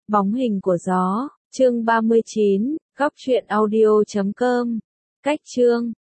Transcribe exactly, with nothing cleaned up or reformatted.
Bóng hình của gió, chương ba mươi chín, góc truyện audio chấm com. Cách chương